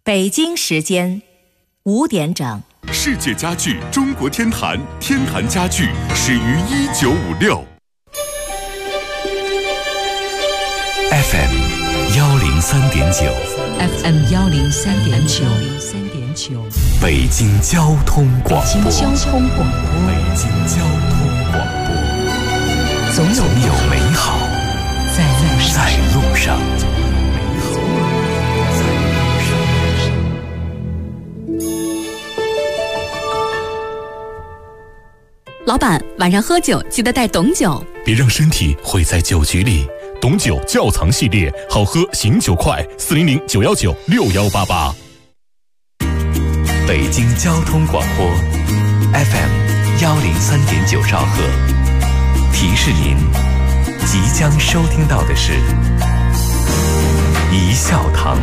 北京时间5点整。 世界家具中国天坛，天坛家具始于1956。FM 103.9 FM 103.9 北京交通广播。 北京交通广播。总有美好在路上。 老板，晚上喝酒记得带董酒， 别让身体毁在酒局里。董酒窖藏系列，好喝醒酒快，400-919-6188。 北京交通广播 FM 103.9兆赫，提示您即将收听到的是一笑堂。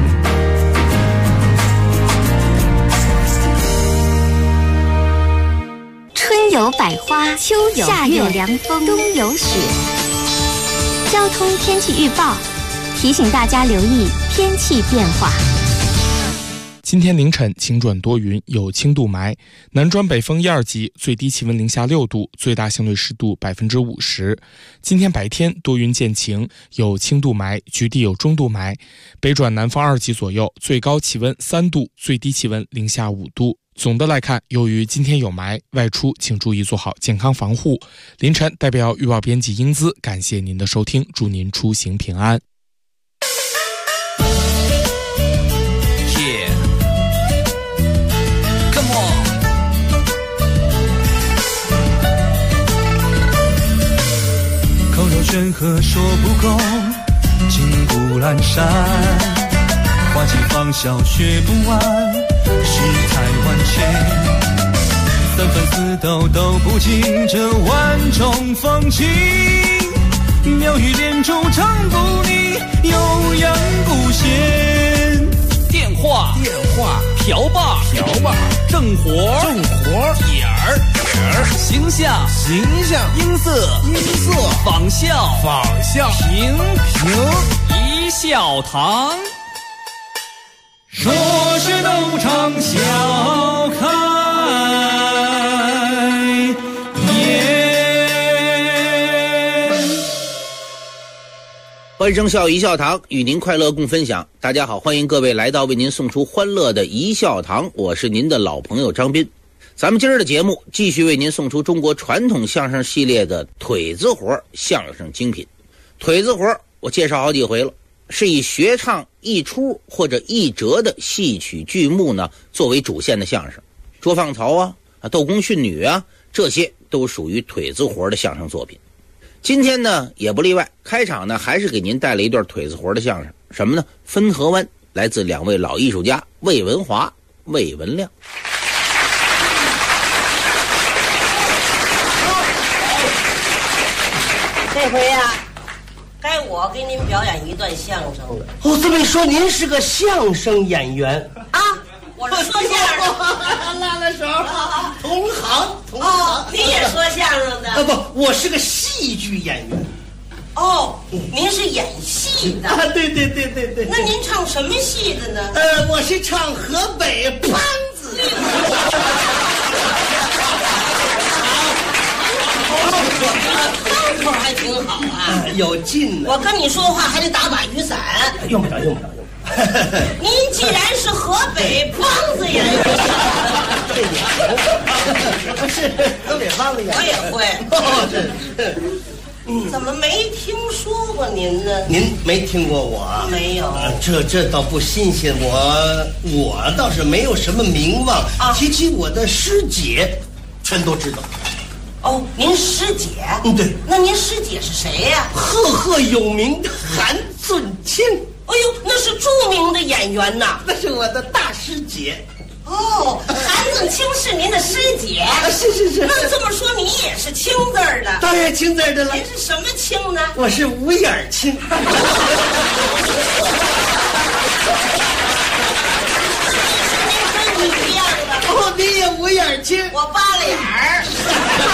春有百花，秋有夏有凉风，冬有雪。交通天气预报提醒大家留意天气变化。 今天凌晨晴转多云，有轻度霾，南转北风1、2级，最低气温零下6度，最大相对湿度50%。今天白天多云见晴，有轻度霾，局地有中度霾，北转南风2级左右，最高气温3度，最低气温零下5度。总的来看，由于今天有霾，外出请注意做好健康防护。凌晨代表预报编辑英姿感谢您的收听，祝您出行平安。 口若悬河说不够，金谷阑珊，花期芳笑学不完，世态万千，三分四斗都不尽这万种风情，妙语连珠唱不腻，悠扬不闲。 电话瓢把正活点儿形象音色仿效评一笑堂。 说是斗场笑开颜。 欢声笑一笑堂，与您快乐共分享。大家好，欢迎各位来到为您送出欢乐的一笑堂，我是您的老朋友张斌。咱们今儿的节目继续为您送出中国传统相声系列的腿子活相声精品。腿子活我介绍好几回了，是以学唱一出或者一折的戏曲剧目呢作为主线的相声，捉放曹啊、斗公训女啊，这些都属于腿子活的相声作品。今天呢也不例外，开场呢还是给您带来一段腿子活的相声，什么呢？分河湾，来自2位老艺术家魏文华、魏文亮。 这回呀，该我给您表演一段相声了。 哦，这么一说，您是个相声演员啊？我是说相声， 拉拉手，同行。 哦，你也说相声的？ 不，我是个戏剧演员。 哦，您是演戏的？ 啊，对。 那您唱什么戏的呢？ 我是唱河北梆子。 口还挺好啊， 有劲呢。 我跟你说话还得打把雨伞。 用不着。 您既然是河北梆子演员， 是河北梆子演员， 我也会。怎么没听说过您呢？ 您没听过我？ 没有。 这倒不新鲜，我倒是没有什么名望啊。提起我的师姐，全都知道。 哦，您师姐？ 对。 那您师姐是谁呀？ 赫有名的韩俊清。 哎呦，那是著名的演员呐。 那是我的大师姐。 哦，韩俊清是您的师姐？ 是。 那这么说，你也是清字儿的？ 当然清字儿的了。 您是什么清呢？ 我是五眼清。 跟你一样的。 哦，你也五眼清？ 我扒了眼儿。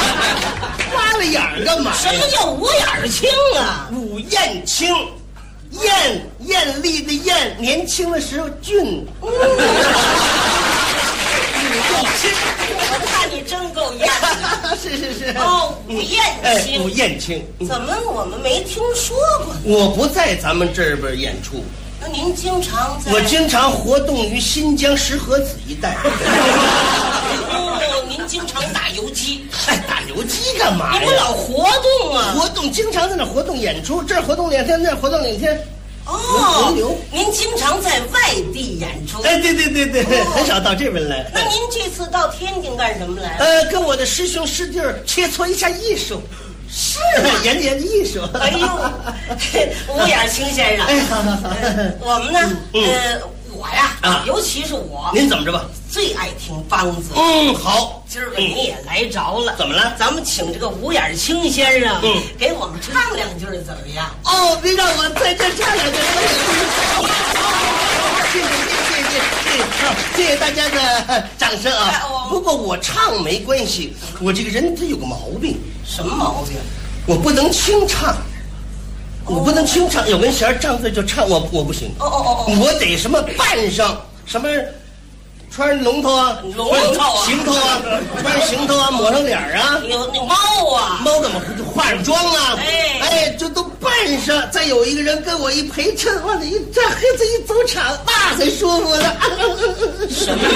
扒了眼儿干嘛？ 什么叫五眼清啊？ 五燕清。 艳丽的艳，年轻的时候俊。 我看你真够艳的。 是。 哦，吴艳青。 吴艳青， 怎么我们没听说过？ 我不在咱们这边演出。 那您经常在？ 我经常活动于新疆石河子一带。 哦，您经常打游击？ 打游击干嘛呀？ 你不老活动啊？ 活动，经常在那活动演出，这儿活动2天，那儿活动2天。 哦，您经常在外地演出？ 对，很少到这边来。 那您这次到天津干什么来了？ 跟我的师兄师弟切磋一下艺术。 是研究艺术。 哎呦，吴艳青先生， 好。 我们呢，我呀，尤其是我， 您怎么着吧？ 最爱听梆子。 好， 今儿个您也来着了。 怎么了？ 咱们请这个吴艳青先生，给我们唱2句怎么样？ 哦，您让我在这唱2句。谢谢大家的掌声啊！不过我唱没关系，我这个人他有个毛病。 什么毛病？ 我不能清唱，我不能清唱，有根弦张嘴就唱，我不行。我得什么扮上什么，穿龙头啊，行头啊，穿行头啊，抹上脸啊， 有那猫啊， 猫怎么化上妆啊？这都扮上，再有一个人跟我一陪衬，往那一站，黑子一走场，那才舒服呢。 什么？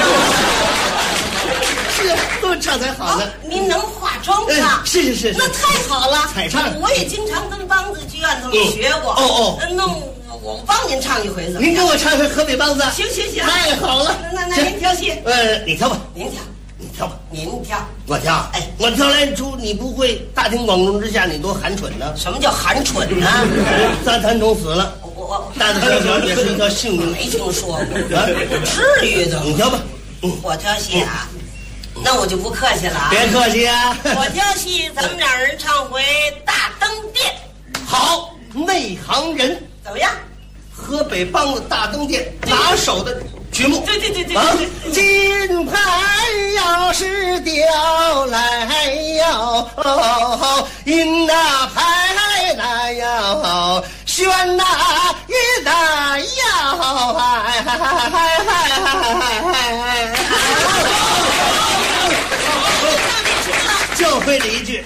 是这么唱才好呢。 您能化妆啊？ 是， 那太好了。 彩唱， 我也经常跟梆子剧院他们学过。那我帮您唱一回怎么样？ 您给我唱一回河北梆子。 行， 太好了。 那您挑戏。 你挑吧。 您挑。 你挑吧。 您挑。 我挑。我挑来出你不会，大庭广众之下你多寒碜呢。 什么叫寒碜呢？ 大谭总死了，大的小小也是一条性命。 没听说过。至于的。 你挑吧。 我挑戏啊。那我就不客气了啊！ 别客气啊！ 我挑戏，咱们2人唱回《大灯殿》。 好，内行人怎么样？ 河北梆子《大灯殿》拿手的曲目。 对。 金牌要是掉来要，银那牌那要，选那一大要，就会了一句，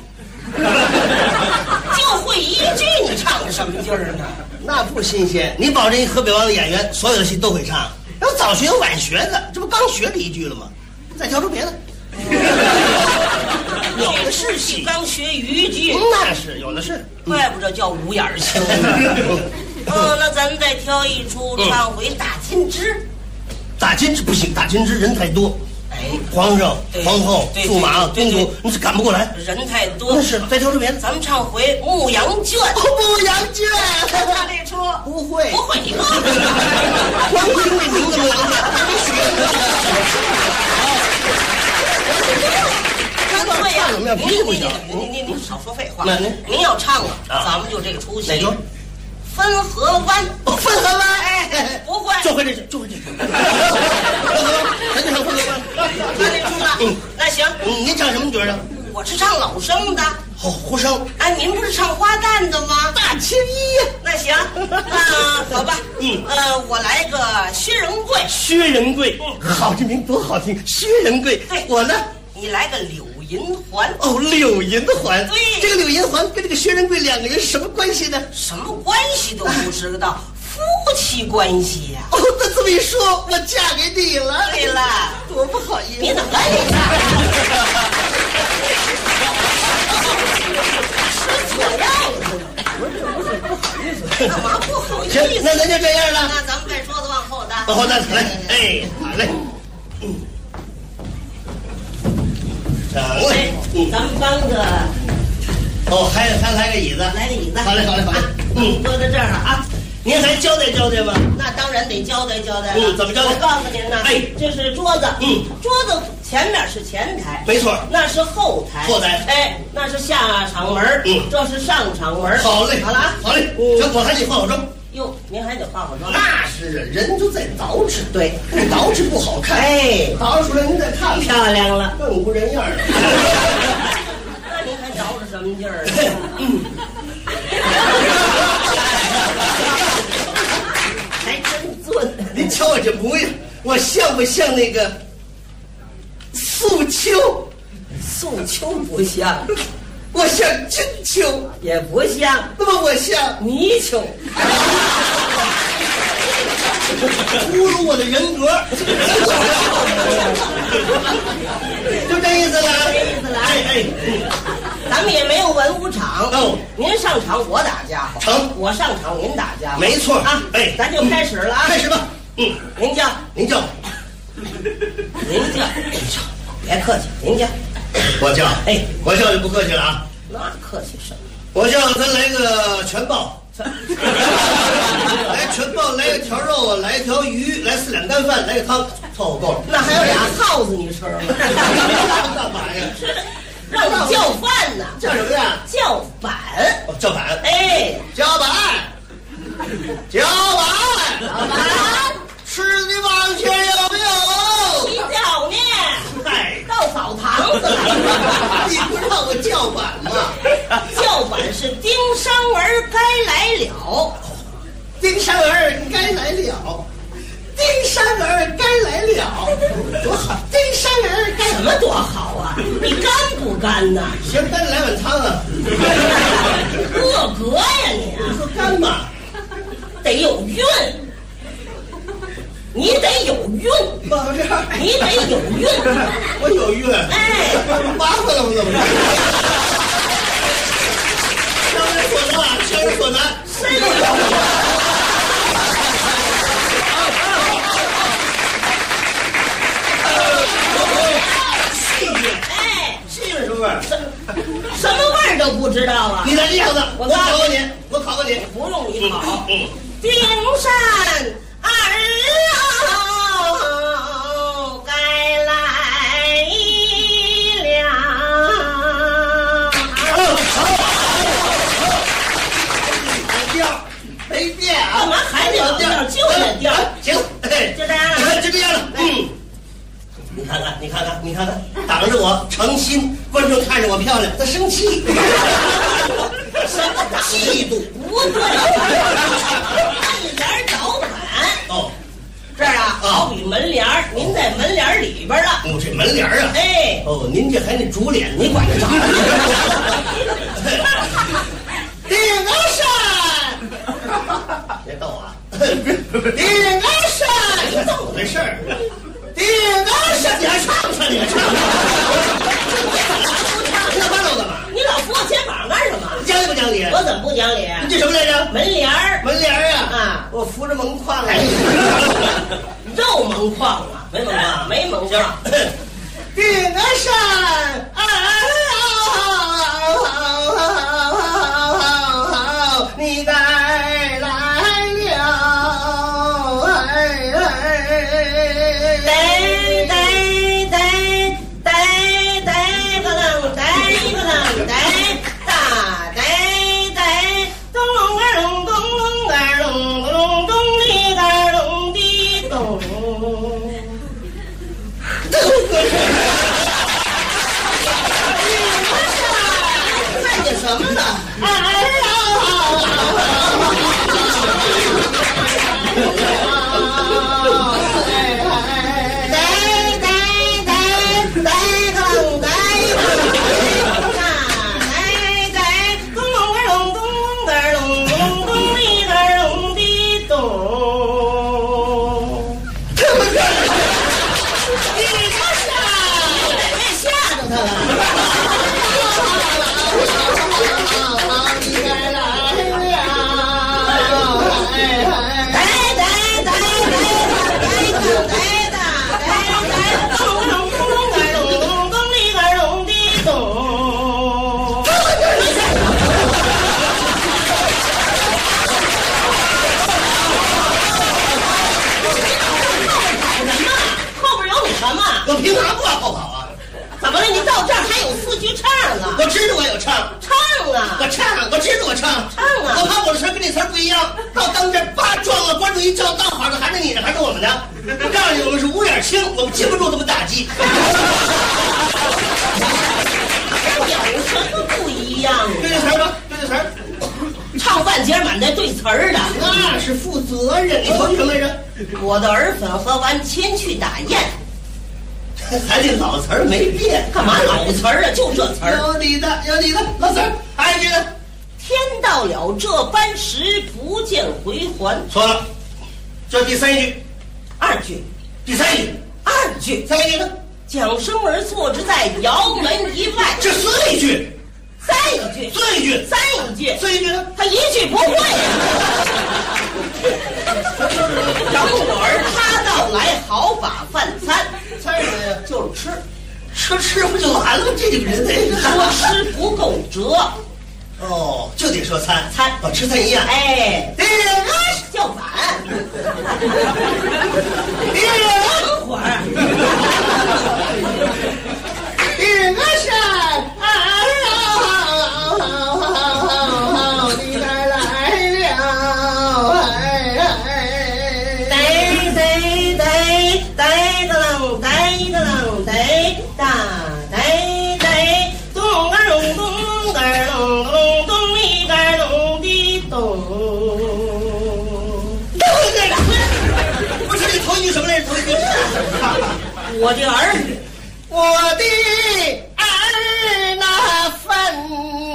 就会一句，你唱的什么劲儿呢？ 那不新鲜。你保证一河北梆子演员所有的戏都会唱，有早学有晚学的，这不刚学了一句了吗？再挑出别的。 有的是戏，刚学豫剧， 那是有的是， 怪不得叫吴艳青。那咱们再挑一出唱回《打金枝》。 打金枝不行，打金枝人太多。皇上、皇后、驸马、公主，你是赶不过来， 人太多。 那是再挑出别的， 咱们唱回《牧羊圈》。 牧羊圈， 他这出不会， 你光听这名字牧羊圈，没学。 干脆呀， 怎么样？不行， 您少说废话。您要唱了，咱们就这个出戏。 哪出？ 汾河湾。 汾河湾， 不会， 就会这句。汾河湾，咱就唱汾河湾。 他这出了，那行。 您唱什么角的？ 我是唱老生的。 胡生。 您不是唱花旦的吗？ 大青衣呀。 那行，好吧。我来个薛仁贵。 薛仁贵，好，这名多好听。薛仁贵。 对， 我呢？ 你来个柳银环。 柳银环。 对， 这个柳银环跟这个薛仁贵2个人什么关系呢？ 什么关系都不知道，夫妻关系呀。 那这么一说，我嫁给你了。 对了， 多不好意思。 你怎么来这样？吃错药了。不好意思。干嘛不好意思？ 行，那咱就这样了。 那咱们把桌子往后搭。 往后搭，来。好嘞。 咱们帮着。 还来个椅子。 来个椅子。 好嘞。 坐在这儿了啊。 您还交代交代吗？ 那当然得交代交代了。 怎么交代？ 我告诉您呢，这是桌子。桌子前面是前台， 没错， 那是后台。 后台。 那是下场门。这是上场门。 好嘞， 好了啊。 好嘞。我还得化好妆。 哟，您还得化好妆。 那是人都在捯饬，对，捯饬不好看。捯饬出来您再看， 漂亮了， 更不人样了。 那您还捯饬什么劲儿？ 这模样，我像不像那个素秋？ 素秋不像， 我像金秋也不像， 那么我像泥鳅， 侮辱我的人格，就这意思了。 这意思了。咱们也没有文武场哦，您上场我打家伙， 成， 我上场您打家伙， 没错啊。咱就开始了啊， 开始吧。 您叫，别客气，您叫。 我叫，我叫就不客气了啊。 那客气什么？ 我叫咱来个全爆，来全爆，来一条肉，来一条鱼，来4两干饭，来个汤，凑合够了。 那还有俩耗子你吃吗？ 干嘛呀？ 让你叫饭呢？ 叫什么呀？ 叫板。 哦，叫板。叫板，吃的往前有没有？ 洗脚呢？到澡堂子来。 你不让我叫板吗？ 叫板是丁山儿该来了， 丁山儿该来了，丁山儿该来了，多好！丁山儿该什么多好啊？你干不干呐？ 行，干来碗汤啊！ 饿格呀你！ 你说干嘛？ 得有韵，你得有韵，你得有韵， 我有韵，麻烦了我怎么着？强人所难， 谁有？ 细韵什么味儿？ 什么味儿都不知道啊！ 你来这样子，我考考你， 不用你考。丁山儿该来了。没变啊！ 干嘛还得老调？就这调。 行， 就这样了， 就这样了。你看看，挡着我诚心，观众看着我漂亮，他生气。 什么嫉妒？ 不对，门帘找板。 哦， 这儿啊，好比门帘儿，您在门帘里边了。 哦，这门帘啊。哦，您这还那主脸，你管得着？丁高山，别逗啊！丁高山，你怎么回事？丁高山，你还唱？那帮我干嘛？ 你老扶我肩膀干什么？ 讲理不讲理？ 我怎么不讲理？ 你这什么来着？ 门帘儿。 门帘儿啊！ 我扶着门框来。 肉门框啊？没门框，没门框。 丁高山，你该来了。 什么呢？ 我凭啥不往后跑啊？ 怎么了？你到这儿还有4句唱啊？ 我知道我有唱啊， 我唱，我知道我唱啊。 我怕我的词跟这词不一样，到当这叭撞了，观众一叫到好的，还是你的，还是我们的？我告诉你，我们是五眼青，我们经不住这么打击。 有什么不一样？ 对这词儿吧，对这词儿。 唱上半截满带对词儿的， 那是负责任。你说什么来着？ 我的儿粉喝完前去打雁。 还这老词儿没变， 干嘛老词儿啊？就这词儿。 有你的老词儿。还有一句呢？ 天到了这般时，不见回还。 错了，这第三句， 二句， 第三句， 二句， 三句呢？ 蒋生儿坐着在窑门以外。 这四一句， 三一句， 四一句， 三一句， 四一句呢？ 他一句不会等我儿他到来，好把饭餐。 餐什么呀？ 就是吃不就完了吗？这个人说吃不够辙。 哦，就得说餐， 哦， 吃餐一样。 哎，叫反。等会儿。 你该来了， 我的儿， 那份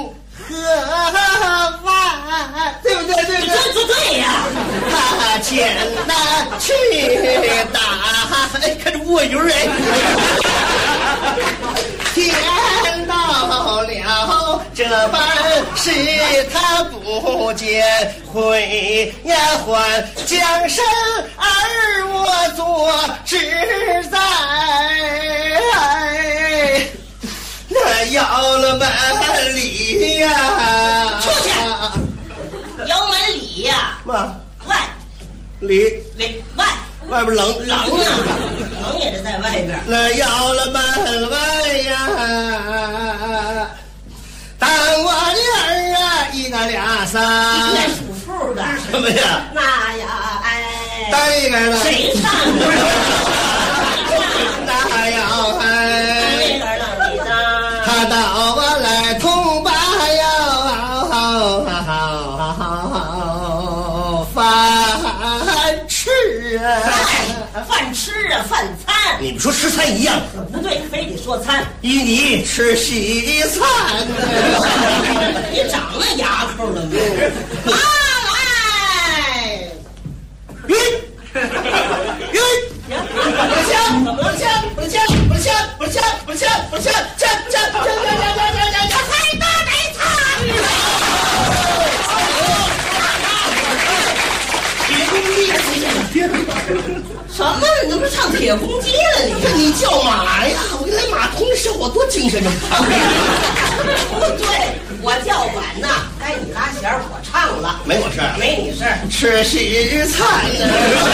和饭，对不对？ 对呀。 他捡那去打，哎，看这卧鱼哎。天到了这般事，他不见回呀还，将身儿我做志在，那摇了门里呀， 出去，窑门里呀， 妈， 外， 里外。 外边冷啊，冷也是在外边。 那摇了门外呀，当我的儿啊，一个俩仨， 应该数数的。 什么呀？ 那呀，哎， 当一个了。 谁唱的？ 那要哎，他到我来同把呀，饭吃啊。 饭吃啊，饭餐。 你们说吃餐一样？ 不对，非得说餐。 与你吃西餐。 你长那牙口了没？妈来！ 晕！ 什么？你怎么唱铁公鸡了你？ 你叫马呀！我给他马同时，我多精神呢。 不对，我叫板呐，该你拉弦我唱了。 没我事儿， 没你事儿。 吃西餐呢。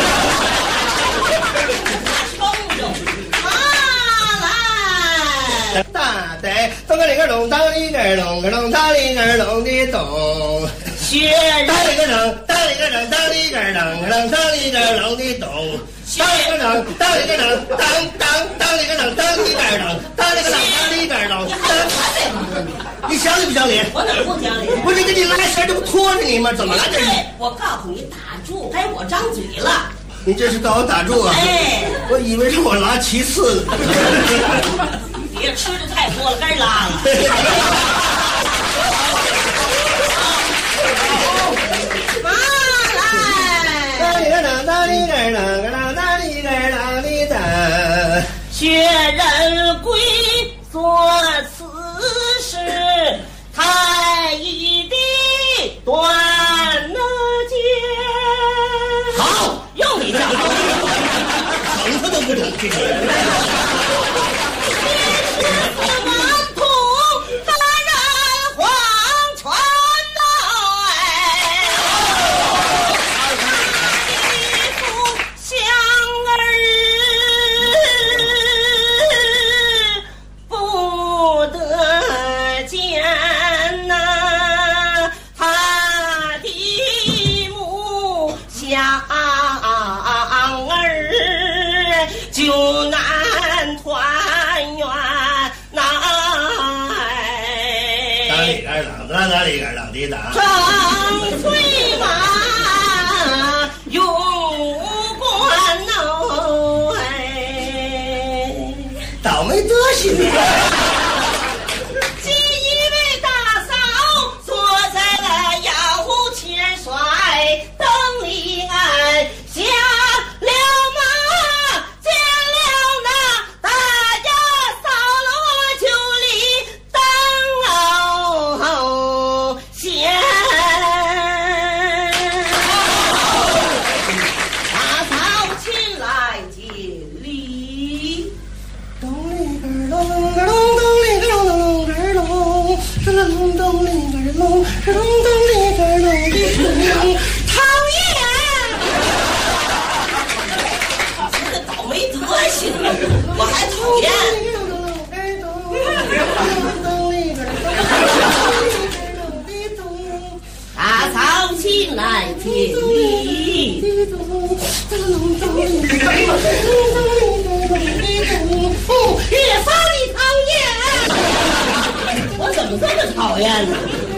大呆咚个里个咚，当里个咚个咚，当里个咚的咚。 学当里个咚，当里个咚，当里个咚个咚，当里个咚的咚。当里个咚，当里个咚，当里个咚，当里个咚，当里个咚，当里个咚。你讲理不讲理？ 我哪不讲理？ 不是给你拉弦，这不拖着你吗？怎么了这是？ 我告诉你，打住，该我张嘴了。 你这是告我打住啊？ 哎， 我以为是我拉其次呢。 别吃的太多了，该拉了。妈来！ 当里个当，当里个当个当，当里个当里当。 学人归做此事，太医的断了剑。 好， 用你讲， 疼他都不懂这个人。 就难团圆呐！ 当里个啷，当里个啷的当。 催马永关哦，哎， 倒霉德行。 这一位大嫂坐在了窑前甩灯里按下了马，见了那大家扫了我就里当先。大嫂亲来见礼， 咚里个隆个隆，咚里个隆咚个隆，是隆咚里个隆，是隆咚里个隆的讨厌！这个倒霉德行，我还讨厌。大嫂亲来见礼，越发的讨厌。我怎么这么讨厌呢？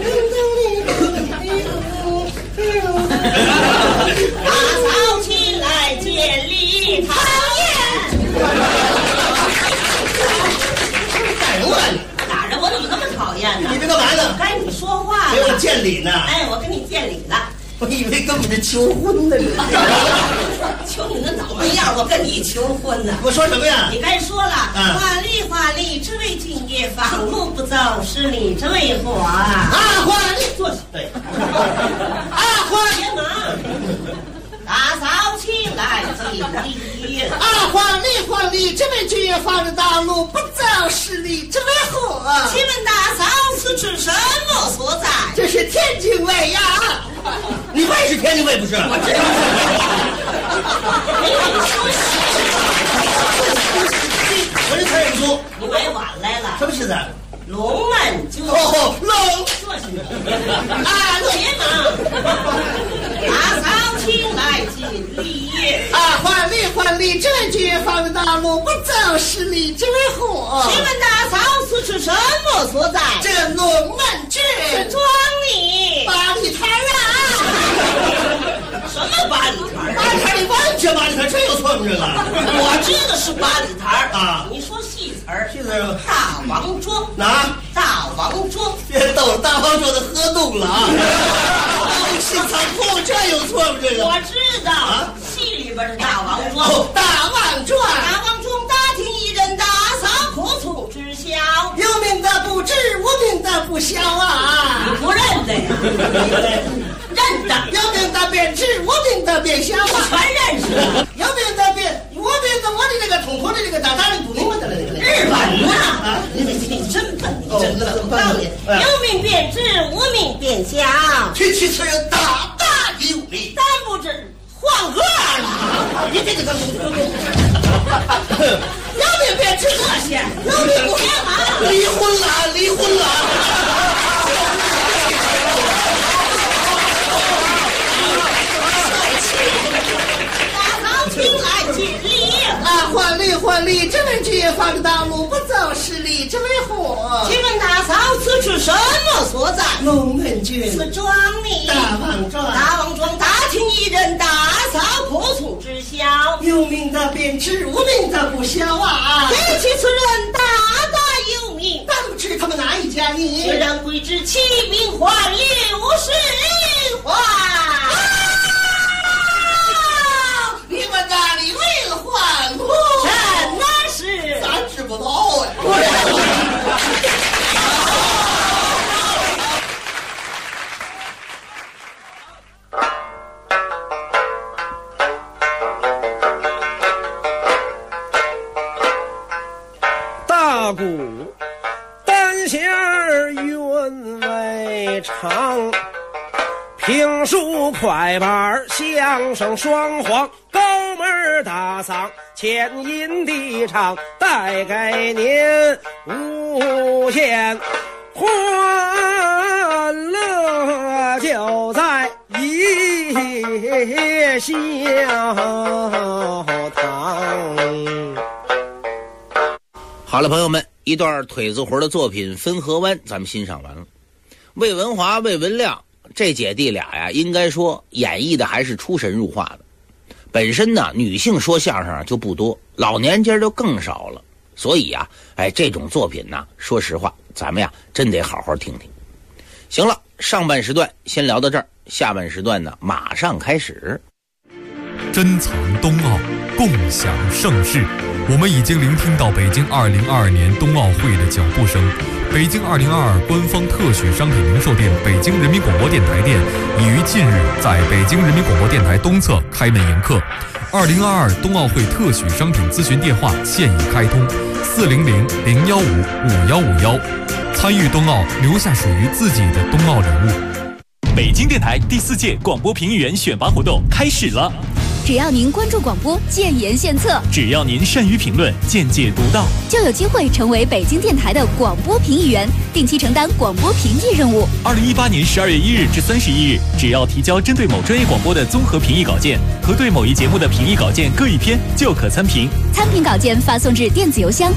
大嫂亲来见礼，讨厌。 打人了你！ 打人，我怎么那么讨厌呢？ 你这干嘛呢？ 该你说话了。 给我见礼呢。 哎，我跟你见礼了。 我以为根本是求婚呢。 求你那倒霉样，我跟你求婚呢。 我说什么呀？ 你该说了。华丽华丽，这位今夜放路不走，是你这位火啊！ 华丽，坐下。对。华别忙。大嫂请来见礼。 华丽，这位今夜放着大路不走，是你这位火。 请问大嫂此处什么所在？ 这是天津卫呀。你卫是天津卫不是？ 我知道。 我这才认出。 你买晚来了。 什么意思？ 龙门酒。 龙。 坐下。别忙。大嫂请来见礼。 华丽，这位今夜放着大路不走，是你这位火。 请问大嫂此处什么所在？ 这龙门郡。 是庄里。 八里台啊。 什么八里台？ 八里台你完全八里台真有错误了。 我知道是八里台啊。 你说细词儿。 细词儿。 大王庄。 哪？ 大王庄。 别逗了，大王庄的河洞了啊。戏仓库这有错误这个。 我知道。戏里边的大王庄。 大王庄。 大王庄大厅一人大嫂可从知晓。 有名的不知，无名的不晓啊。 你不认得呀？认得。 有名的便知，无名的便晓啊。 全认识。 有名的便，无名的我的这个统统的这个大大的不明白的了。 日本呐，你真笨，你真笨，有道理。有名便知，无名便晓。 区区此人大大有理。 但不知换个了。 你这个有名便知这些， 有名不干嘛？ 离婚了。 请来见礼。 华丽，这位今夜放着大路不走，是你这位火。 请问大嫂此处什么所在？ 龙门郡。 此庄里。 大王庄。 大王庄大厅一人大嫂可从知晓。 有名的便知，无名的不晓啊。 比起此人大大有名， 但不知他们哪一家呢？ 学人归之七名换60换。 你们哪里为换我？ 真的是。 咱知不道哎。 大鼓单弦韵味长，评书快板相声双簧，高门大嗓前音低唱，带给您无限欢乐，就在一笑堂。 好了，朋友们，一段腿子活的作品《汾河湾》咱们欣赏完了。魏文华、魏文亮这姐弟俩呀，应该说演绎的还是出神入化的。本身呢，女性说相声就不多，老年间就更少了。所以啊，这种作品呢，说实话，咱们呀真得好好听听。行了，上半时段先聊到这儿，下半时段呢马上开始。 珍藏冬奥，共享盛世。我们已经聆听到北京2022年冬奥会的脚步声。北京2022官方特许商品零售店北京人民广播电台店已于近日在北京人民广播电台东侧开门迎客。2022冬奥会特许商品咨询电话现已开通，400-015-5151。参与冬奥，留下属于自己的冬奥礼物。 北京电台第4届广播评议员选拔活动开始了。 只要您关注广播，建言献策； 只要您善于评论，见解独到， 就有机会成为北京电台的广播评议员，定期承担广播评议任务。 2018年12月1日至31日，只要提交针对某专业广播的综合评议稿件和对某一节目的评议稿件各1篇，就可参评。 参评稿件发送至电子邮箱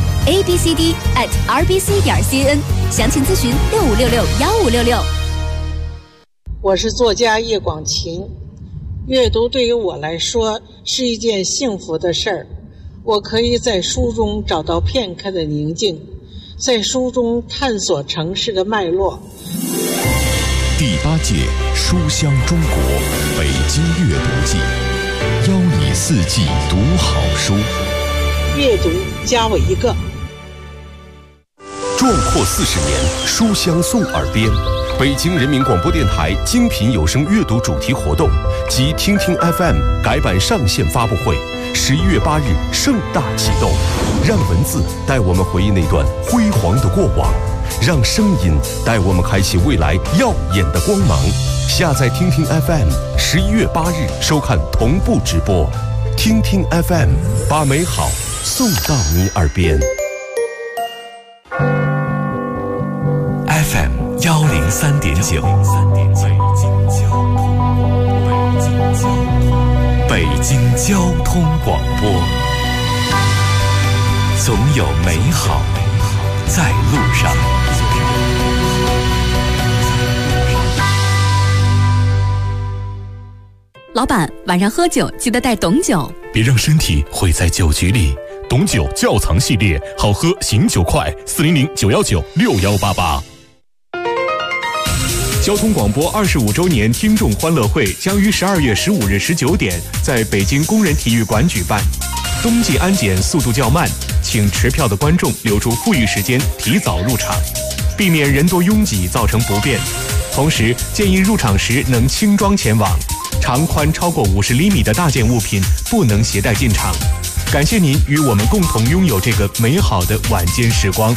abcd@rbc.cn， 详情咨询65661566。 我是作家叶广晴。阅读对于我来说是一件幸福的事儿，我可以在书中找到片刻的宁静，在书中探索城市的脉络。 第8届书香中国北京阅读季，邀你4季读好书。 阅读加我一个。 壮阔40年，书香送耳边。北京人民广播电台精品有声阅读主题活动及听听 FM 改版上线发布会，11月8日盛大启动。让文字带我们回忆那段辉煌的过往，让声音带我们开启未来耀眼的光芒。下载听听 FM，11月8日收看同步直播。听听 FM， 把美好送到你耳边。 FM 103.9，北京交通广播，总有美好在路上。 老板，晚上喝酒记得带董酒， 别让身体毁在酒局里。董酒窖藏系列，好喝醒酒快，400-919-6188。 交通广播25周年听众欢乐会将于12月15日19点在北京工人体育馆举办。冬季安检速度较慢，请持票的观众留出富裕时间提早入场，避免人多拥挤造成不便。同时建议入场时能轻装前往，长宽超过50厘米的大件物品不能携带进场。感谢您与我们共同拥有这个美好的晚间时光。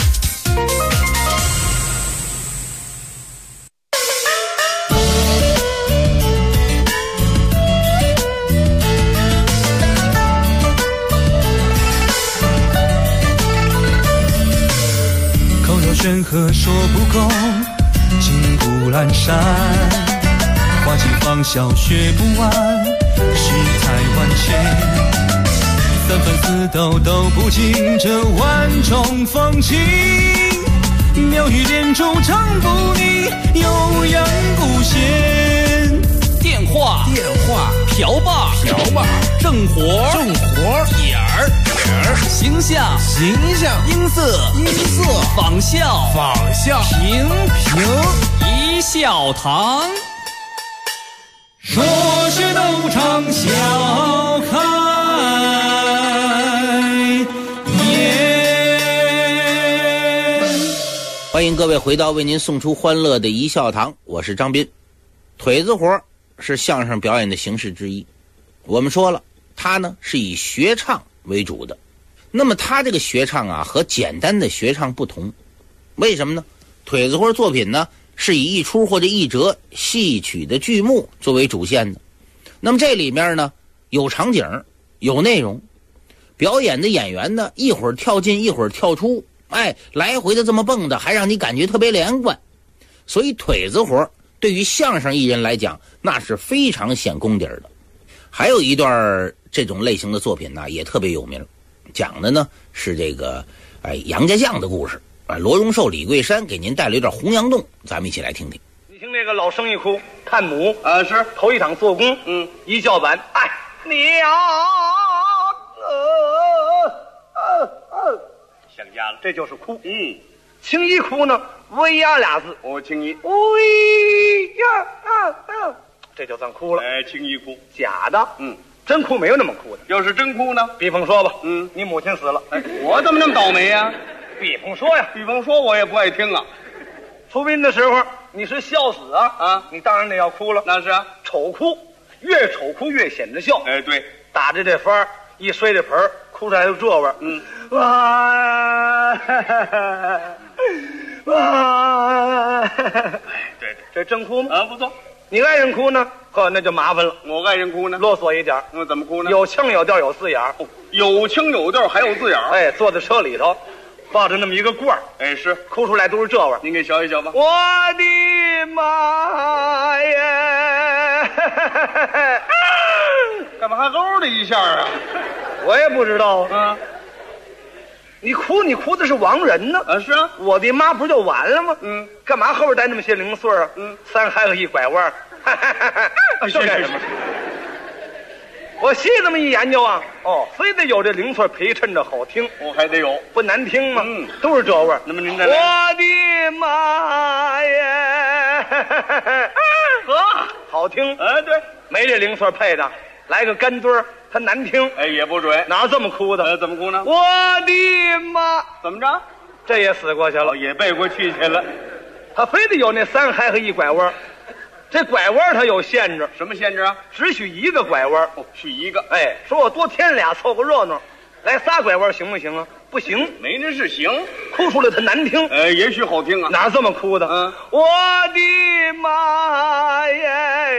山河说不够，金谷阑珊，花季芳笑学不完，世态万千，三分四斗都不尽这万种风情，妙语连珠唱不腻，悠扬古弦。 电话瓢把正活点儿形象音色仿效评一笑堂， 说是斗场笑开颜。 欢迎各位回到为您送出欢乐的一笑堂，我是张斌。腿子活是相声表演的形式之一，我们说了，它呢是以学唱为主的。那么它这个学唱啊和简单的学唱不同，为什么呢？腿子活作品呢是以一出或者一折戏曲的剧目作为主线的，那么这里面呢有场景有内容，表演的演员呢一会儿跳进一会儿跳出，来回的这么蹦的，还让你感觉特别连贯。所以腿子活对于相声艺人来讲那是非常显功底的。还有一段这种类型的作品呢也特别有名，讲的呢是这个杨家将的故事，罗荣寿、李桂山给您带来一段洪阳洞，咱们一起来听听。 你听这个老生一哭， 探母是头一场做工，一叫板，哎，娘， 想家了， 这就是哭。青衣哭呢，喂呀俩字， 青衣， 喂呀这就算哭了。 青衣哭， 假的，真哭没有那么哭的。 要是真哭呢？ 比方说吧，你母亲死了， 我怎么那么倒霉呀？ 比方说呀， 比方说我也不爱听啊。 出殡的时候你是笑死啊，你当然得要哭了。 那是啊， 丑哭，越丑哭越显着笑。 对， 打着这幡一摔这盆哭出来就这味儿。哇， 对， 这真哭吗？ 不错。 你爱人哭呢？呵，那就麻烦了。 我爱人哭呢？ 啰嗦一点。 怎么哭呢？ 有腔有调有字眼， 有腔有调还有字眼。 坐在车里头，抱着那么一个罐儿。 是， 哭出来都是这味儿。 您给瞧一瞧吧。 我的妈呀！ 干嘛还嗷的一下啊？ 我也不知道啊。你哭的是亡人呢？ 是啊， 我的妈不是就完了吗？干嘛后边带那么些零碎啊？三嗨和一拐弯，这干什么？我细这么一研究啊，非得有这零碎陪衬着好听， 我还得有， 不难听吗？都是这味儿。 那么您再来，我的妈呀！好听， 对， 没这零碎配的，来个干墩儿。他难听， 也不准， 哪有这么哭的？ 怎么哭呢？ 我的妈！ 怎么着？ 这也死过去了， 也背过去了。 他非得有那三嗨和一拐弯，这拐弯它有限制。 什么限制啊？ 只许一个拐弯。 许一个。 说我多添俩凑个热闹，来仨拐弯行不行啊？不行， 没那是行， 哭出来它难听。 也许好听啊， 哪这么哭的？我的妈呀！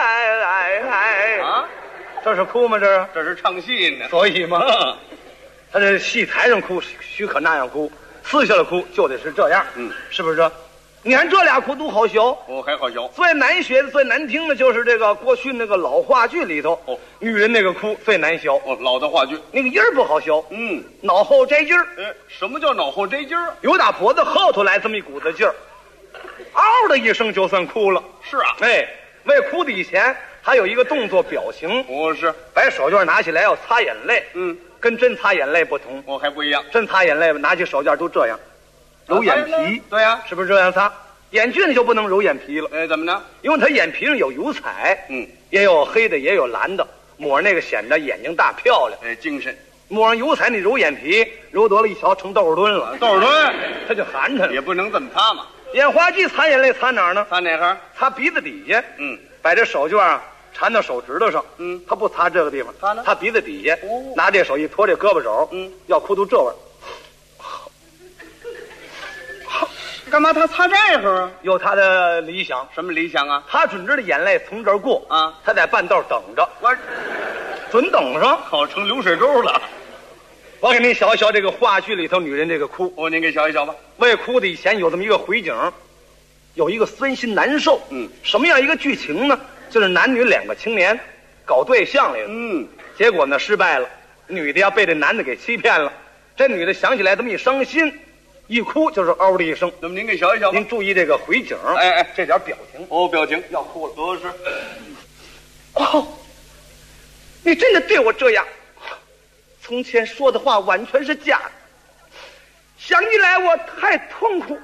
啊！这是哭吗？ 这是唱戏呢。 所以嘛，他这戏台上哭许可那样哭，私下里哭就得是这样。是不是？你看这俩哭都好学， 还好学。 最难学的、最难听的就是这个过去那个老话剧里头，女人那个哭最难学。 老的话剧那个音儿不好学。脑后摘筋儿。 什么叫脑后摘筋儿？ 有打脖子后头来这么一股子劲儿，嗷的一声就算哭了。 是啊。 为哭的以前还有一个动作表情。 是把手绢拿起来要擦眼泪。跟真擦眼泪不同。 还不一样。 真擦眼泪拿起手绢都这样。揉眼皮， 对呀， 是不是这样擦？眼镜就不能揉眼皮了。 怎么呢？ 因为他眼皮上有油彩，也有黑的，也有蓝的，抹上那个显得眼睛大漂亮， 精神。 抹上油彩，你揉眼皮，揉得了一瞧成豆腐墩了。 豆腐墩， 他就寒碜了。 也不能这么擦嘛。 眼花剂擦眼泪擦哪儿呢？ 擦哪行？ 擦鼻子底下。把这手绢缠到手指头上。他不擦这个地方，擦呢？擦鼻子底下。拿这手一托这胳膊肘，要哭出这味儿。 干嘛他擦这会儿啊？ 有他的理想。 什么理想啊？ 他准知道眼泪从这儿过啊，他在半道等着，准等上， 好成流水沟了。 我给您瞧一瞧这个话剧里头女人这个哭。 您给瞧一瞧吧。 为哭的以前有这么一个回景，有一个酸心难受。什么样一个剧情呢？就是男女两个青年搞对象来了。结果呢失败了，女的要被这男的给欺骗了。这女的想起来这么一伤心。一哭就是嗷的一声。 那么您给瞧一瞧吧。 您注意这个回景，这点表情。 表情要哭了。 都是。 你真的对我这样？从前说的话完全是假的，想起来我太痛苦。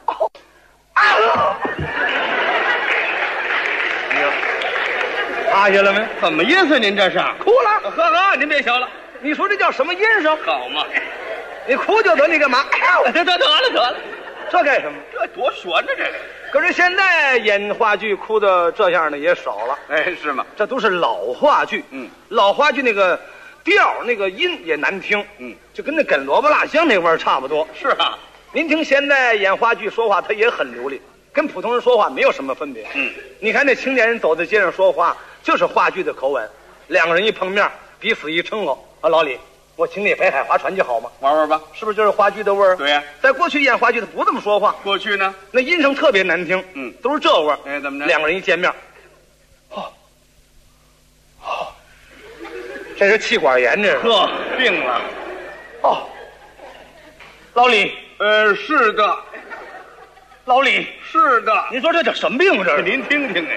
趴下了没？ 怎么意思？您这是哭了？ 呵，您别瞧了。 你说这叫什么音声？ 好嘛。 你哭就得，你干嘛？ 得了， 这干什么？ 这多悬着这个。 可是现在演话剧哭的这样的也少了。 是吗？ 这都是老话剧。老话剧那个调那个音也难听。就跟那梗萝卜辣香那味儿差不多。 是啊。 您听现在演话剧说话，他也很流利，跟普通人说话没有什么分别。你看那青年人走在街上说话，就是话剧的口吻。两个人一碰面，彼此一称呼啊，老李。我请你北海划船去好吗？ 玩吧， 是不是就是话剧的味儿？ 对呀， 在过去演话剧他不这么说话。 过去呢， 那音声特别难听，都是这味儿。 怎么着？ 两个人一见面，这是气管炎，这是。 病了。 老李， 是的。 老李， 是的。 您说这叫什么病？这是？ 您听听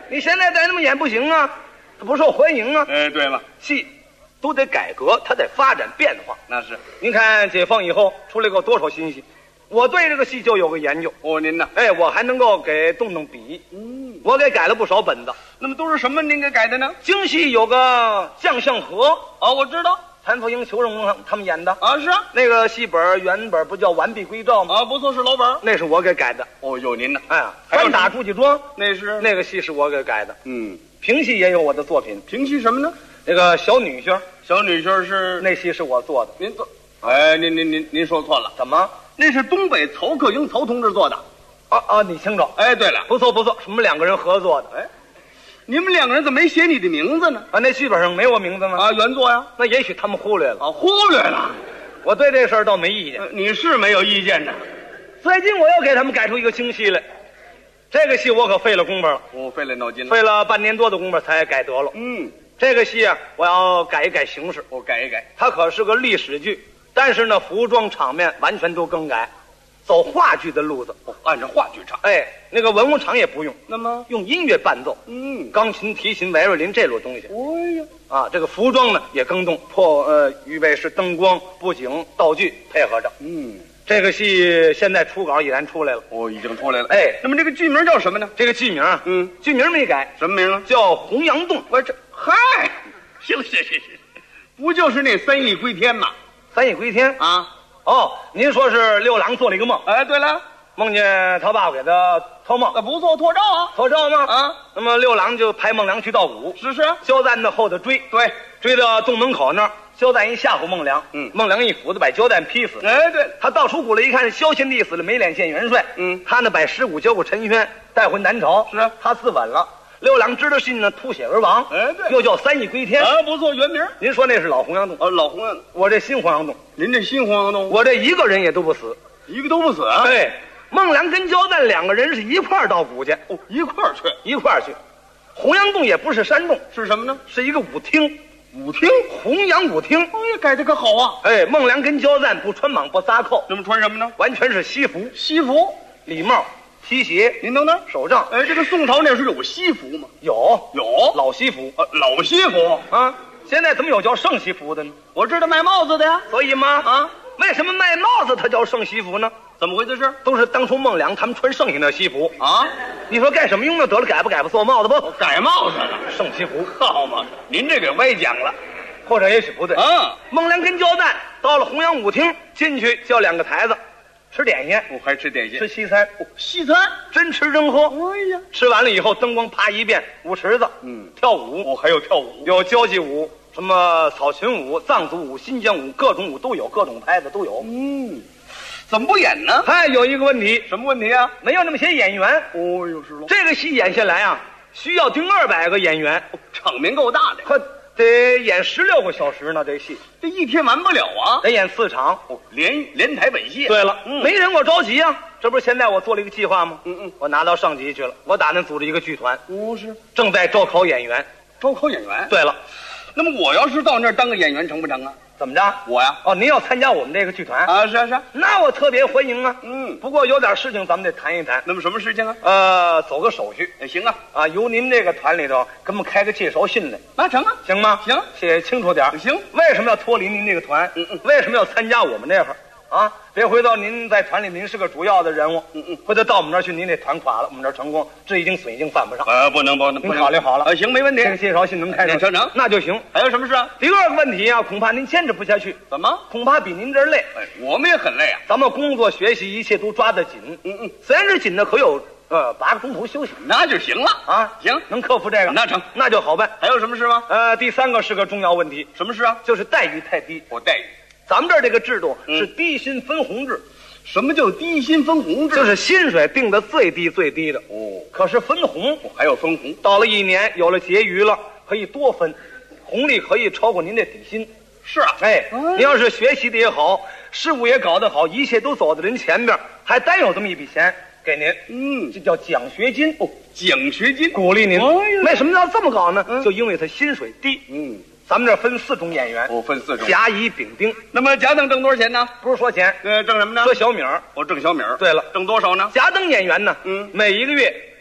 你现在再那么演不行啊，它不受欢迎啊。 对了， 戏都得改革，它得发展变化。 那是。 您看解放以后出来过多少新戏，我对这个戏就有个研究。 哦，您呢？ 哎，我还能够给动笔。我给改了不少本子。 那么都是什么您给改的呢？ 京戏有个将相和啊，我知道。 谭富英、裘荣荣他们演的啊，是啊， 那个戏本原本不叫《完璧归赵》吗？ 啊，不错，是老本， 那是我给改的。 哦，有您的。 哎，反打朱家庄， 那个戏是我给改的。 嗯， 评戏也有我的作品。 评戏什么呢？ 那个小女婿是那戏是我做的。 您做？哎，您说错了。 怎么？ 那是东北曹克英曹同志做的。 啊，你清楚？ 哎，对了， 不错，我们两个人合作的。 哎。你们两个人怎么没写你的名字呢？ 啊，那剧本上没我名字吗？ 啊，原作呀。 那也许他们忽略了。 啊，忽略了。 我对这事儿倒没意见。 你是没有意见的。 最近我又给他们改出一个新戏来，这个戏我可费了功夫了。 我费了脑筋了， 费了半年多的功夫才改得了。这个戏啊，我要改一改形式。 我改一改。 它可是个历史剧，但是呢，服装场面完全都更改。走话剧的路子， 按照话剧唱。 哎，那个文物场也不用， 那么用音乐伴奏，钢琴、提琴、维尔林这类东西。 哎呀， 啊，这个服装呢也更动，预备是灯光、布景、道具配合着。这个戏现在初稿已然出来了。 哦，已经出来了。 哎， 那么这个剧名叫什么呢？ 这个剧名，剧名没改， 什么名啊？ 叫《洪阳洞》。 我这嗨，行，不就是那3亿归天吗 ？3亿归天啊。 哦，您说是六郎做了一个梦？ 哎，对了， 梦见他爸给他托梦。 不错，托照吗？ 啊，那么六郎就派孟良去盗鼓。 是， 肖战呢后头追， 对， 追到洞门口那儿，肖战一吓唬孟良，孟良一斧子把肖战劈死。 哎，对， 他到出谷了一看，萧贤弟死了，没脸见元帅。他呢把尸骨交给陈轩，带回南朝。 是， 他自刎了。六郎知道信呢，吐血而亡。 哎，对， 又叫3亿归天。 啊，不错，原名。 您说那是老洪阳洞？ 老洪阳洞。 我这新洪阳洞。 您这新洪阳洞， 我这一个人也都不死， 一个都不死啊。 对，孟良跟焦赞两个人是一块儿到鼓去。 哦，一块儿去。 洪阳洞也不是山洞， 是什么呢？ 是一个舞厅。 舞厅， 洪阳舞厅。 哎呀，改的可好啊！ 哎，孟良跟焦赞不穿蟒不撒扣， 那么穿什么呢？ 完全是西服，礼帽。皮鞋， 您等等， 手杖。 哎，这个宋朝那时候有西服吗？ 有老西服老西服啊！现在怎么有叫盛西服的呢？ 我知道卖帽子的呀。 所以吗？啊，为什么卖帽子它叫盛西服呢？ 怎么回事？ 都是当初孟良他们穿剩下的西服啊！ 你说干什么用呢？得了，改不做帽子不？ 改帽子了， 盛西服好嘛？您这给歪讲了， 或者也许不对啊。 孟良跟焦赞到了洪阳舞厅，进去叫2个台子。吃点心， 我还吃点心， 吃西餐， 西餐真吃真喝。 哎呀， 吃完了以后，灯光啪一变，舞池子，跳舞， 我还有跳舞， 有交际舞，什么草裙舞、藏族舞、新疆舞，各种舞都有，各种台子都有。 怎么不演呢？ 哎，有一个问题， 什么问题啊？ 没有那么些演员。 哦哟，是喽。 这个戏演下来啊，需要订200个演员， 场面够大的。 可得演16个小时呢，这戏这一天完不了啊， 得演4场， 连台本戏。 对了，没人我着急啊，这不是现在我做了一个计划吗？我拿到上级去了，我打算组织一个剧团， 是正在招考演员。对了， 那么我要是到那儿当个演员成不成啊？ 怎么着？ 我呀？ 哦，您要参加我们这个剧团啊？是， 那我特别欢迎啊。不过有点事情咱们得谈一谈。 那么什么事情啊？ 走个手续。 行啊。 啊，由您这个团里头给我们开个介绍信来。 那成啊， 行吗？ 行， 写清楚点。 行。 为什么要脱离您这个团？为什么要参加我们这块啊？别回头您在团里您是个主要的人物，回头到我们这儿去，您这团垮了，我们这儿成功，这已经损已经犯不上。 不能， 您考虑好了。 行，没问题。 这个介绍信能开上， 成， 那就行。 还有什么事啊？ 第2个问题啊，恐怕您坚持不下去。 怎么？ 恐怕比您这儿累。 我们也很累啊。 咱们工作学习一切都抓得紧。虽然是紧的，可有8个钟头休息， 那就行了啊。 行， 能克服这个， 那成， 那就好办。 还有什么事吗？ 第3个是个重要问题。 什么事啊？ 就是待遇太低。 待遇， 咱们这儿这个制度是低薪分红制。 什么叫低薪分红制？ 就是薪水定的最低的。可是分红， 还有分红。 到了1年有了结余了，可以多分，红利可以超过您的底薪。 是啊， 您要是学习的也好，事务也搞得好，一切都走在人前边，还单有这么一笔钱给您。这叫奖学金。 奖学金鼓励您。为什么要这么搞呢？就因为他薪水低。咱们这分4种演员， 分4种， 甲乙丙丁。 那么甲等挣多少钱呢？ 不是说钱， 挣什么呢？ 说小米儿。 挣小米儿。 对了， 挣多少呢？ 甲等演员呢，每一个月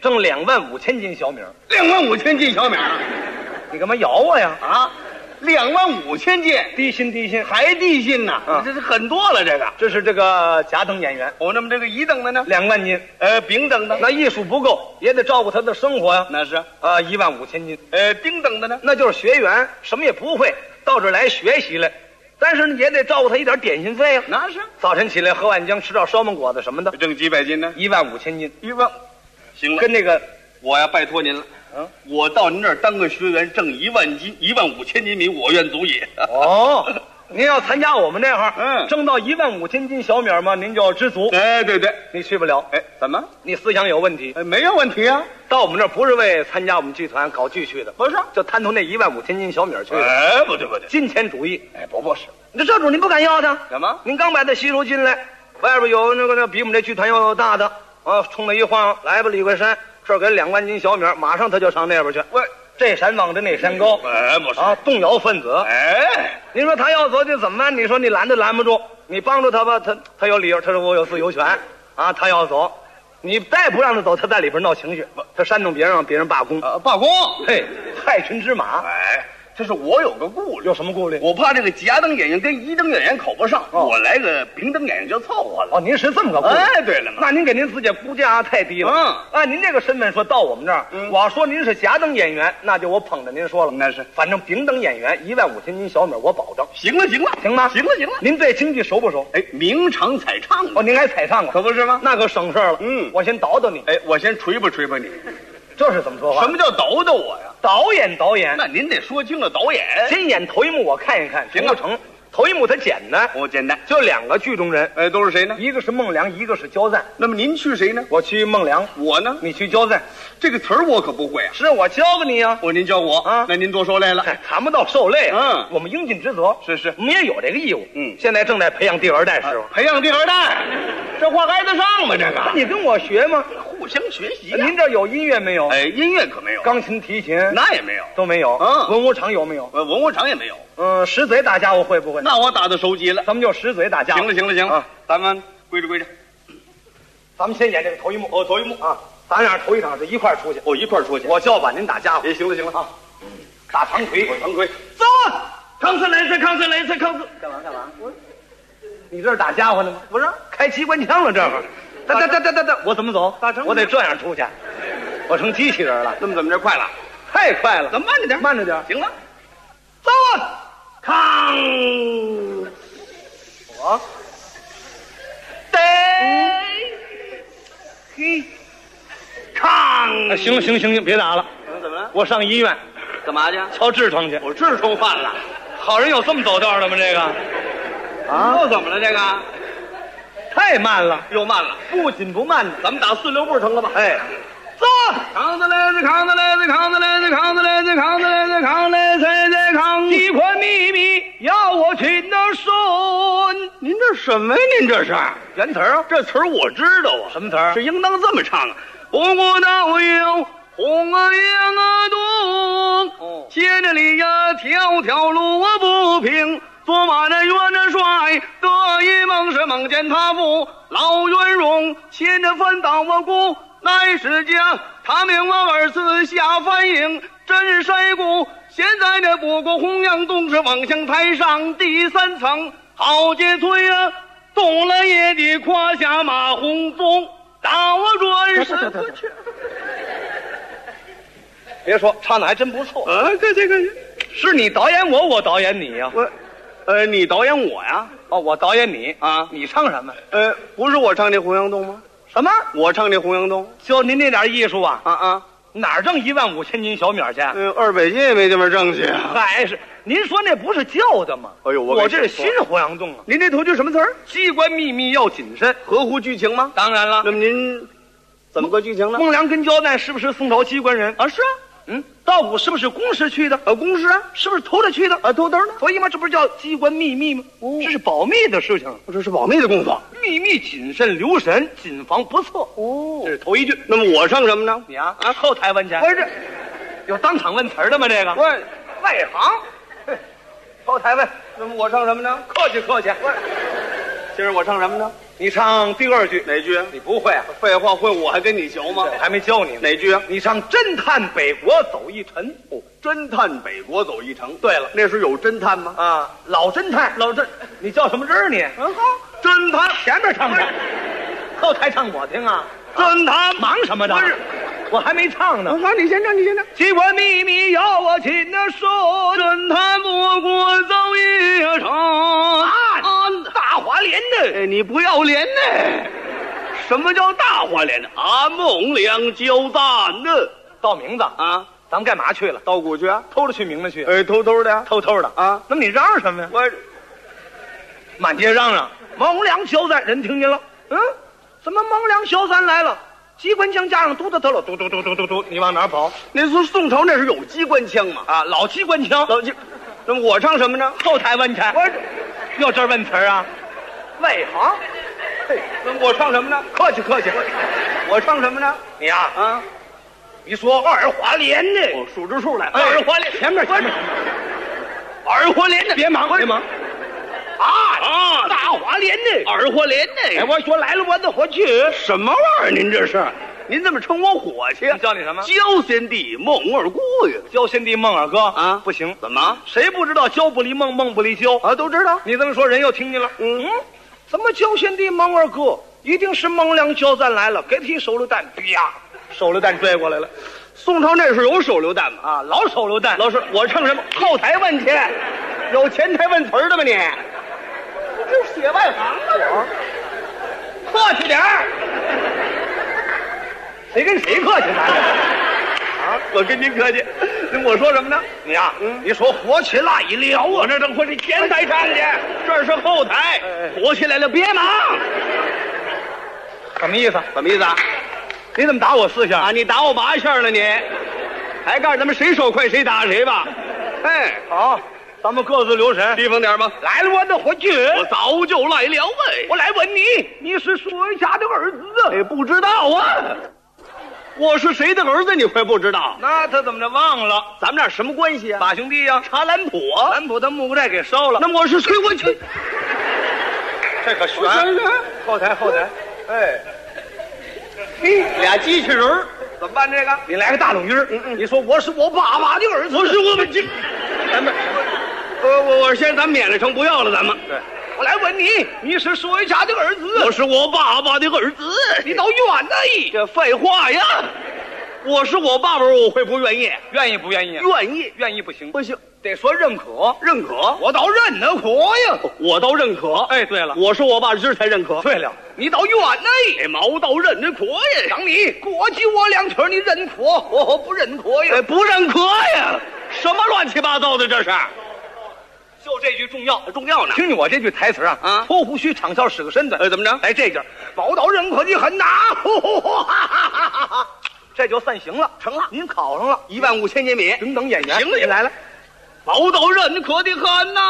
挣25000斤小米。 25000斤小米， 你干嘛咬我呀？ 啊，25000斤， 低薪， 还低薪呢？这是很多了，这个。 这是这个甲等演员。 那么这个乙等的呢 ？2万斤。 丙等的那艺术不够，也得照顾他的生活呀。 那是 15000斤。 丁等的呢？ 那就是学员，什么也不会，到这儿来学习来。但是呢，也得照顾他一点点心费呀。 那是。 早晨起来喝碗浆，吃点烧饼果子什么的。 挣几百斤呢 ？15000斤。 行了， 跟这个， 我呀拜托您了。我到您这儿当个学员，挣1万斤，15000斤米，我愿足也。 您要参加我们这行，挣到15000斤小米吗？您就要知足。 对， 你去不了。 怎么？ 你思想有问题？ 没有问题啊。 到我们这儿不是为参加我们剧团搞剧去的， 不是， 就贪图那15000斤小米去的。 不对， 金钱主义。 不是。 这主您不敢要他？ 怎么？ 您刚把他吸出进来，外边有那个比我们这剧团要大的冲他一晃，来吧，李桂山，这儿给2万斤小米，马上他就上那边去。 喂， 这山望着那山高， 不是动摇分子。您说他要走就怎么办？你说你拦都拦不住，你帮助他吧，他有理由，他说我有自由权啊，他要走，你再不让他走，他在里边闹情绪，他煽动别人让别人罢工， 罢工， 嘿，害群之马。 这是我有个顾虑。 有什么顾虑？ 我怕这个甲等演员跟乙等演员口不上，我来个丙等演员就凑合了。 您是这么个顾虑？ 对了嘛， 那您给您自己估价太低了。按您这个身份说到我们这儿，我要说您是甲等演员，那就我捧着您说了。 那是， 反正丙等演员15000斤小米我保证。 行了， 行吗？ 行了。 您对京剧熟不熟？ 明场彩唱。 您还彩唱过？ 可不是吗？ 那可省事了。我先叨叨你。 我先捶吧你。 这是怎么说话？ 什么叫叨叨我呀？ 导演， 那您得说清了导演。 先演头一幕，我看一看，行不成？头一幕它简单， 简单， 就2个剧中人， 都是谁呢？ 一个是孟良，一个是焦赞。 那么您去谁呢？ 我去孟良。 我呢？ 你去焦赞。 这个词儿我可不会啊。 是我教给你啊。 您教我啊？那您多受累了。 谈不到受累啊。我们应尽职责。 是， 我们也有这个义务。现在正在培养第2代师傅。 培养第2代，这话挨得上吗？这个， 你跟我学吗？ 互相学习。 您这有音乐没有？ 音乐可没有。 钢琴、提琴那也没有， 都没有。文武场有没有？ 文武场也没有。 石嘴打架我会不会？ 那我打的手机了。 咱们就石嘴打架。 行了，咱们规着。 咱们先演这个头一幕。头一幕啊，咱俩头一场是一块出去。 一块出去。 我叫板，您打家伙。 行了啊， 打长腿。走啊！康斯雷斯。干嘛？你这是打家伙呢吗？ 不是， 开机关枪了这会儿。得，我怎么走？我得这样出去，我成机器人了。 怎么着快了？ 太快了！ 咱慢着点。行了， 走啊！康，我得嘿，康。行，别打了。 怎么了？ 我上医院， 干嘛去？ 瞧痔疮去。 我痔疮犯了。 好人有这么走道的吗？这个又怎么了？这个太慢了， 又慢了。 不紧不慢的， 咱们打4、6步成了吧？ 走！扛子来，几块秘密要我群的顺。 您这什么呀？您这是原词啊？ 这词儿我知道啊。 什么词儿？ 是应当这么唱啊。红过道有红啊烟啊东，街这里呀条路啊不平。昨晚的元帅得意梦是梦见他父老元荣，牵着翻倒我姑乃是家，他命我儿子下反应真晒骨。现在这不过洪阳洞是望乡台上第3层，好节催啊，动了也得胯下马红风，打我转身不去。 别说，唱的还真不错啊！可惜， 是你导演我，我导演你呀？ 你导演我呀？ 我导演你啊？ 你唱什么？ 不是我唱这《洪阳洞》吗？ 什么？ 我唱这《洪阳洞》？ 就您那点艺术啊？ 哪儿挣15000斤小米去 ？200斤也没地方挣去啊！ 还是您说那不是旧的吗？ 哎呦， 我这是新洪阳洞啊！ 您这头句什么词儿？ 机关秘密要谨慎， 合乎剧情吗？ 当然了。 那么您怎么个剧情呢？ 孟良跟焦赞是不是宋朝机关人啊？是啊。 道武是不是公事去的？ 公事啊， 是不是偷着去的？ 偷的。 所以嘛，这不是叫机关秘密吗？这是保密的事情， 这是保密的工作， 秘密谨慎留神，谨防不测。这是头一句。 那么我唱什么呢？ 你后台问去。 这有当场问词儿的吗？这个外行，后台问。 那么我唱什么呢？ 客气。 今儿我唱什么呢？ 你唱第二句。 哪句？ 你不会啊？ 废话，会我还跟你学吗？ 我还没教你呢。 哪句啊？ 你唱侦探北国走一程。 哦，侦探北国走一程。 对了， 那时候有侦探吗？ 啊，老侦探，你叫什么人你？ 好，侦探前面唱的，后台唱我听啊。 侦探忙什么的？ 不是， 我还没唱呢。 好，你先唱，你先唱。 机关秘密要我亲的说， 侦探不过走一程。 大花脸的， 你不要脸呢？什么叫大花脸呢？孟良交战呢？ 盗名字啊？ 咱们干嘛去了？ 盗股去啊？ 偷着去名字去？ 偷偷的， 偷偷的啊？ 那么你嚷嚷什么呀？ 我满街嚷嚷，孟良交战，人听见了？怎么孟良交战来了？机关枪架上嘟嘟了，嘟嘟嘟嘟嘟嘟，你往哪儿跑？ 那说宋朝那是有机关枪嘛？ 啊，老机关枪， 老机。那么我唱什么呢？ 后台问去。又这问词儿啊？外行。 嘿，那么我唱什么呢？ 客气客气。 我唱什么呢？ 你呀啊，你说二花脸呢？ 我数着数来。 二花脸，前面。 二花脸呢？ 别忙，别忙。大花脸呢？ 二花脸呢？ 哎，我说来了，我的伙计， 什么玩意儿？您这是？您这么称我伙计？ 叫你什么？ 焦先帝孟二哥呀！ 焦先帝孟二哥啊， 不行， 怎么？ 谁不知道焦不离孟，孟不离焦啊？都知道。 你这么说，人又听见了。怎么焦先帝孟二哥一定是孟良交战来了？给他一手榴弹，啪，手榴弹拽过来了。 宋朝那时候有手榴弹吗？ 啊，老手榴弹。 老师，我唱什么？后台问去，有前台问词儿的吗？你这写外行啊！ 客气点儿。谁跟谁客气咱啊？我跟您客气。我说什么呢？ 你呀，你说火起来了啊！ 我这正会是前台唱去，这是后台，火起来了，别忙。 什么意思？ 什么意思啊？ 你怎么打我4下啊？你打我8下了，你还告诉咱们谁手快谁打谁吧？哎， 好，咱们各自留神， 提防点吧。 来了，我的伙计， 我早就来了哎！ 我来问你，你是谁家的儿子？ 哎，不知道啊。我是谁的儿子？你会不知道？ 那他怎么着忘了？ 咱们俩什么关系啊？ 把兄弟呀， 查兰普啊， 兰普的木寨给烧了。 那么我是谁？我去， 这可悬！后台， 哎，嘿，俩机器人怎么办？这个，你来个大拢音儿。你说我是我爸爸的儿子， 我是我们这，咱们，我先咱们免了成不要了，咱们对。我来问你，你是谁家的儿子？ 我是我爸爸的儿子。 你倒愿意？ 这废话呀！我是我爸爸，我会不愿意？ 愿意不愿意？ 愿意不行， 不行， 得说认可。 认可， 我倒认得可呀， 我倒认可。 哎，对了， 我是我爸今儿才认可。 对了，你倒愿意？ 哎，毛倒认得可呀。 让你过继我2腿，你认可？我不认可呀。 哎，不认可呀？什么乱七八糟的这是？ 就这句重要呢！ 听听我这句台词啊！脱胡须长翘使个身子， 怎么着？ 来这句，毛倒认可的很呐！这就算行了， 成了， 您考上了 15000年米， 平等演员。 行了， 来了， 毛倒认可的很呐！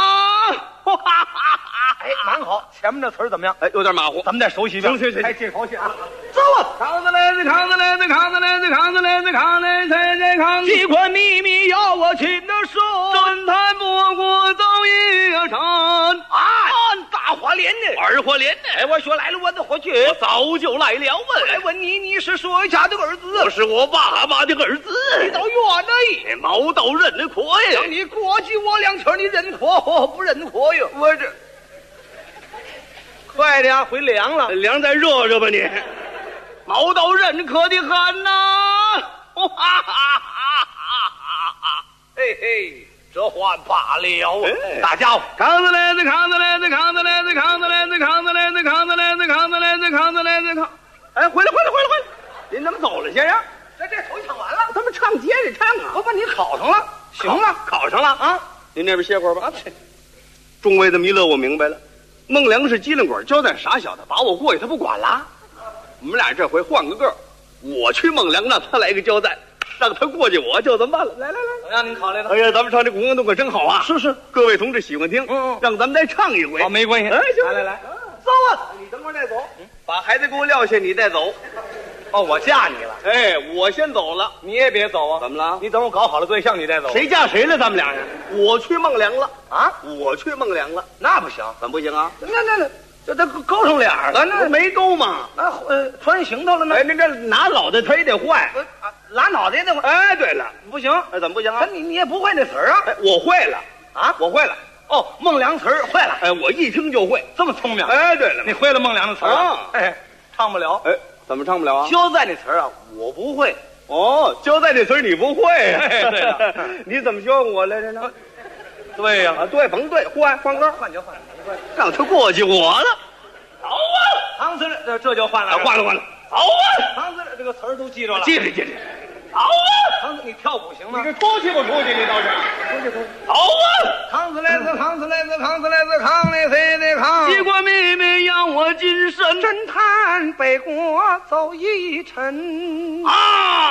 哎，蛮好，前面的词儿怎么样？ 哎，有点马虎， 咱们再熟悉一遍。 行， 开这口气啊！ 走啊！扛子来， 机关秘密要我亲的手， 侦探不过走一程。 大花脸呢？ 二花脸呢？ 哎，我说来了，我的伙计， 我早就来了我来问你，你是谁家的儿子？ 我是我爸爸的儿子。 你倒愿意？ 毛倒认得可呀？ 让你过继我2腿，你认可？我不认可呀。 我这快点，回凉了， 凉再热热吧你。毛倒认可的很呐！ 嘿嘿。这话罢了，大家伙， 扛子来，哎，回来！您怎么走了，先生？ 这头唱完了， 咱们唱接着唱啊！ 我把你考上了，行了， 考上了啊！您那边歇会儿吧。众位这么一乐，我明白了。孟良是机灵鬼，焦赞傻小子，把我过去他不管了。我们俩这回换个个，我去孟良，让他来个焦赞。让他过去，我就这么办了。来， 怎么样？您考虑了？ 哎呀，咱们唱这《古江洞》可真好啊！ 是， 各位同志喜欢听，让咱们再唱一回。 好，没关系。 哎，行， 来， 走啊！你等会儿再走，把孩子给我撂下，你再走。 哦，我嫁你了。 哎，我先走了， 你也别走啊！ 怎么了？ 你等我搞好了对象，你再走。 谁嫁谁了？咱们俩人。我去孟良了啊！ 我去孟良了， 那不行， 怎么不行啊？ 那， 这勾上脸了，那没勾嘛？ 那穿行头了呢？ 哎，那这拿脑袋他也得换， 拉脑袋也得换。 哎，对了， 不行， 怎么不行啊？ 你也不会那词儿啊？ 哎，我会了啊， 我会了。 哦，孟良词儿会了。 哎，我一听就会， 这么聪明。 哎，对了， 你会了孟良的词儿啊？哎，唱不了。 哎，怎么唱不了啊？ 交代那词儿啊，我不会。 哦，交代这词儿你不会啊？ 对了， 你怎么教我来着呢？ 对呀， 对，甭对，换歌， 换就换， 让他过去我了。 好啊，唐词了，这就换了， 换了。 好啊，唐词了，这个词儿都记着了， 记着。 好啊，唐词，你跳舞行吗？ 你这出去不出去？你倒是出去。 好啊，唐词来自康嘞谁的康？ 西关妹妹要我今生侦探北国走一程啊！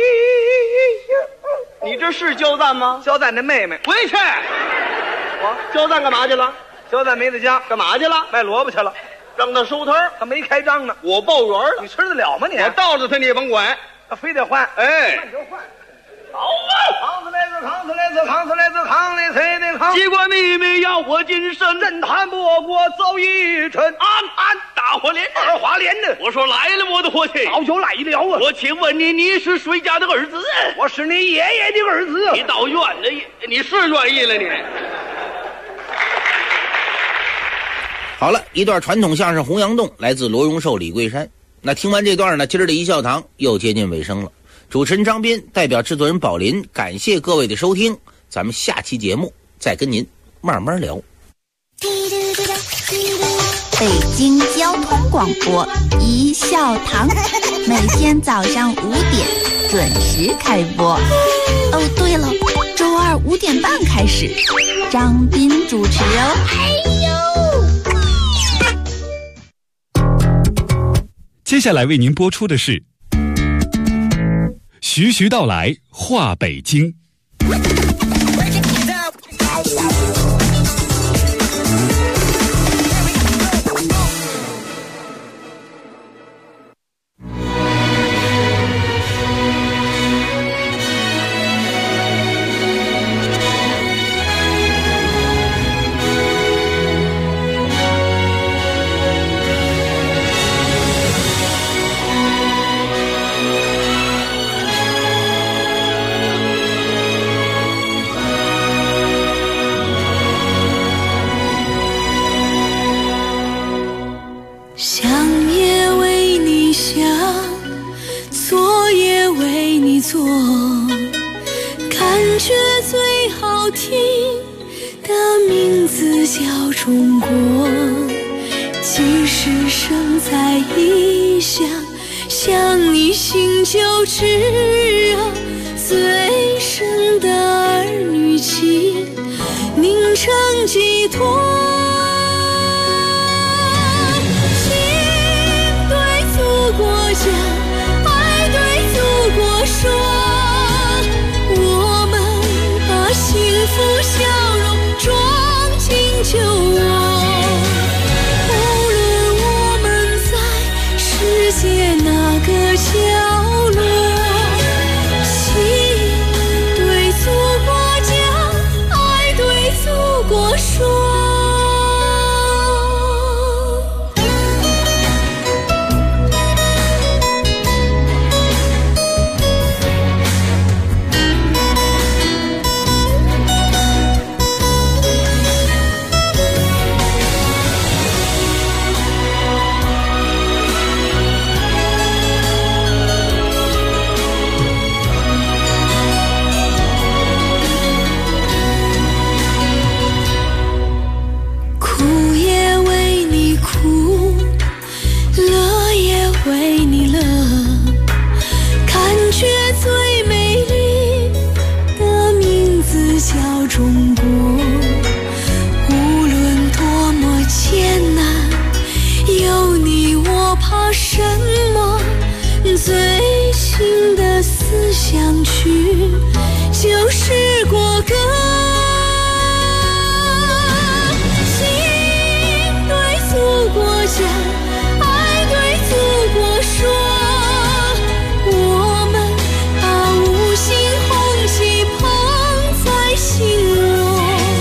你这是焦赞吗？ 焦赞的妹妹， 回去。 我焦赞干嘛去了？ 焦赞没在家， 干嘛去了？ 卖萝卜去了。 让他收摊儿， 他没开张呢。 我报员了， 你吃得了吗你？ 我倒着他你也甭管， 他非得换。 哎， 换就换。好啊！康子来自康嘞谁的康？ 机关秘密要我今生， 侦探不过走一程。 安大火连二华连的。 我说来了，我的伙计， 早就来了啊！ 我请问你是谁家的儿子？ 我是你爷爷的儿子。 你倒愿的，你是愿意了你。 好了，一段传统相声《洪阳洞》来自罗荣寿、李桂山。那听完这段呢，今儿的一笑堂又接近尾声了。主持人张斌代表制作人宝林，感谢各位的收听。咱们下期节目再跟您慢慢聊。 北京交通广播一笑堂，每天早上5点准时开播。哦，对了，周二5点半开始，张斌主持哦。 接下来为您播出的是徐徐道来话北京。 中国，即使生在异乡，想你心就炙热，最深的儿女情凝成寄托。心对祖国讲，爱对祖国说，我们把幸福笑容装进酒窝。无论我们在世界哪个角落，心对祖国讲，爱对祖国说。最新的思想曲就是国歌，心对祖国讲，爱对祖国说，我们把五星红旗捧在心窝。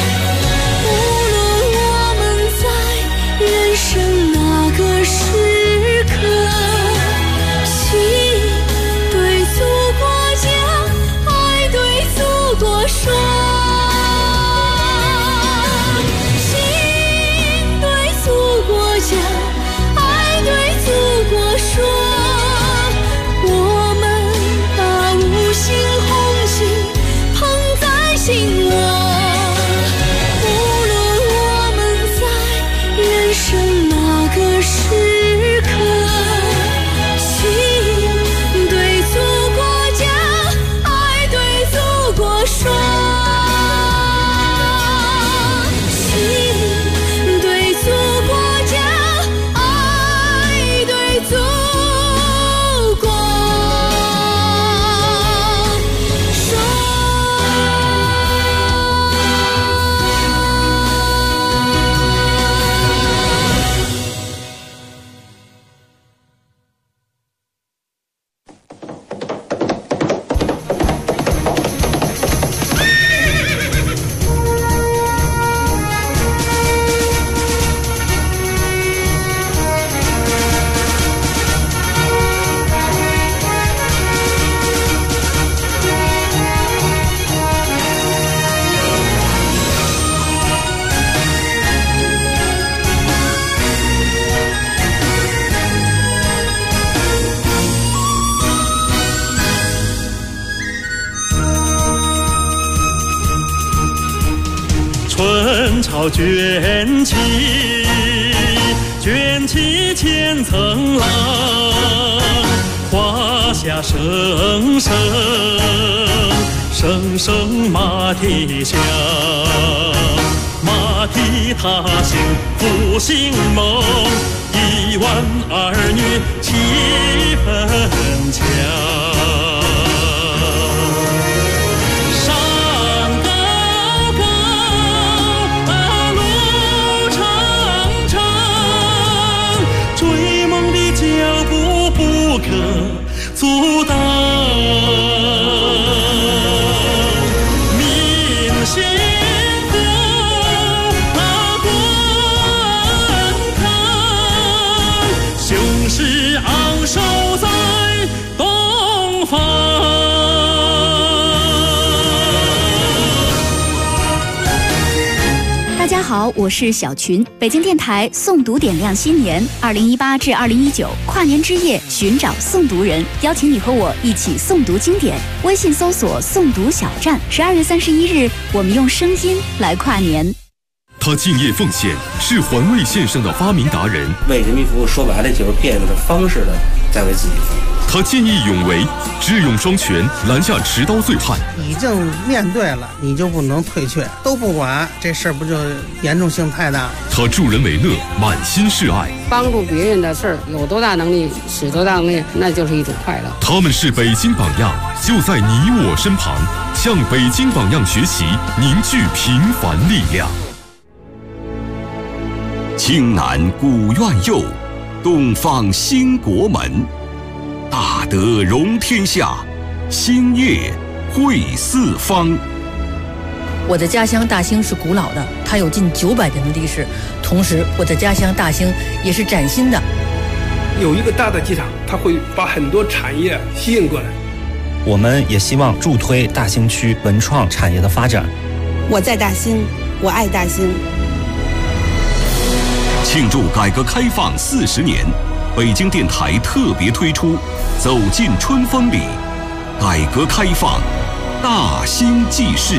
春潮卷起，卷起千层浪，华夏声声，声声马蹄响。马蹄踏行复兴梦，1万儿女气氛强。山高高，路长长，追梦的脚步不可阻挡。民心昂首在东方。 大家好，我是小群。北京电台诵读点亮新年2018至2019跨年之夜，寻找诵读人，邀请你和我一起诵读经典。微信搜索诵读小站。12月31日，我们用声音来跨年。 他敬业奉献，是环卫线上的发明达人。 为人民服务，说白了就是变着方式的在为自己服务。 他见义勇为，智勇双全，拦下持刀醉汉。 已经面对了，你就不能退却，都不管，这事儿不就严重性太大？ 他助人为乐，满心是爱。 帮助别人的事儿，有多大能力使多大能力，那就是一种快乐。 他们是北京榜样，就在你我身旁，向北京榜样学习，凝聚平凡力量。青南古院右，东方兴国门。大德容天下，兴业惠四方。 我的家乡大兴是古老的，它有近900年的历史。同时，我的家乡大兴也是崭新的。 有一个大的机场，它会把很多产业吸引过来。 我们也希望助推大兴区文创产业的发展。 我在大兴，我爱大兴。 庆祝改革开放40年，北京电台特别推出《走进春风里》，改革开放大兴记事。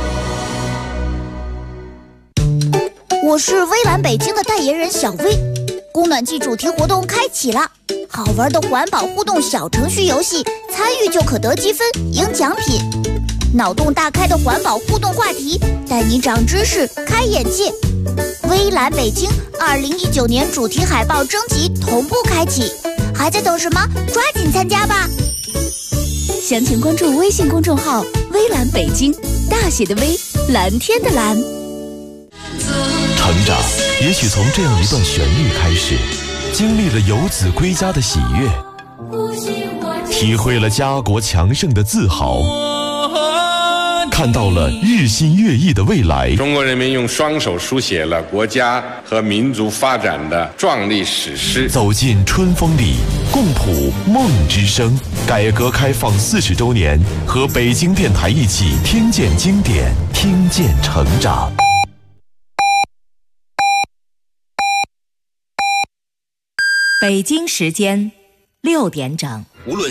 我是微蓝北京的代言人小薇，供暖季主题活动开启了，好玩的环保互动小程序游戏，参与就可得积分赢奖品。脑洞大开的环保互动话题，带你长知识开眼界。微蓝北京2019年主题海报征集同步开启，还在等什么？抓紧参加吧！详情关注微信公众号“微蓝北京”，大写的微，蓝天的蓝。 成长也许从这样一段旋律开始，经历了游子归家的喜悦，体会了家国强盛的自豪，看到了日新月异的未来。 中国人民用双手书写了国家和民族发展的壮丽史诗。 走进春风里，共谱梦之声。改革开放40周年，和北京电台一起听见经典，听见成长。 北京时间6点整。 无论